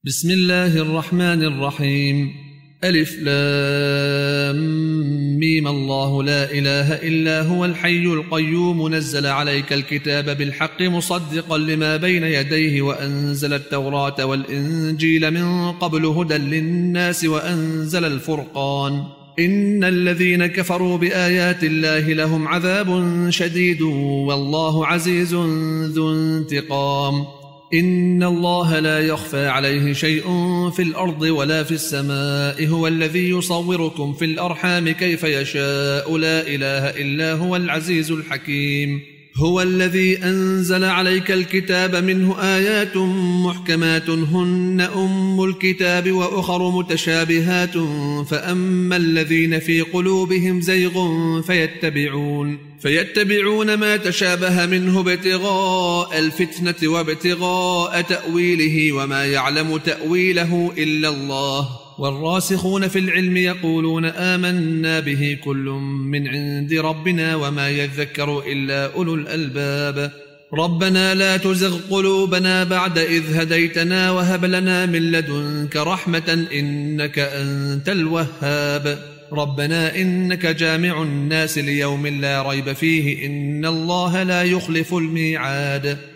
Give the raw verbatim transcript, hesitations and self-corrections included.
بسم الله الرحمن الرحيم. ألف لام ميم. الله لا إله إلا هو الحي القيوم نزل عليك الكتاب بالحق مصدقا لما بين يديه وأنزل التوراة والإنجيل من قبل هدى للناس وأنزل الفرقان. إن الذين كفروا بآيات الله لهم عذاب شديد والله عزيز ذو انتقام. إن الله لا يخفى عليه شيء في الأرض ولا في السماء. هو الذي يصوركم في الأرحام كيف يشاء. لا إله إلا هو العزيز الحكيم. هو الذي أنزل عليك الكتاب منه آيات محكمات هن أم الكتاب وأخر متشابهات فأما الذين في قلوبهم زيغ فيتبعون فيتبعون ما تشابه منه ابتغاء الفتنة وابتغاء تأويله وما يعلم تأويله إلا الله. والراسخون في العلم يقولون آمنا به كل من عند ربنا وما يذكر إلا أولو الألباب. ربنا لا تزغ قلوبنا بعد إذ هديتنا وهب لنا من لدنك رحمة إنك أنت الوهاب. ربنا إنك جامع الناس ليوم لا ريب فيه إن الله لا يخلف الميعاد.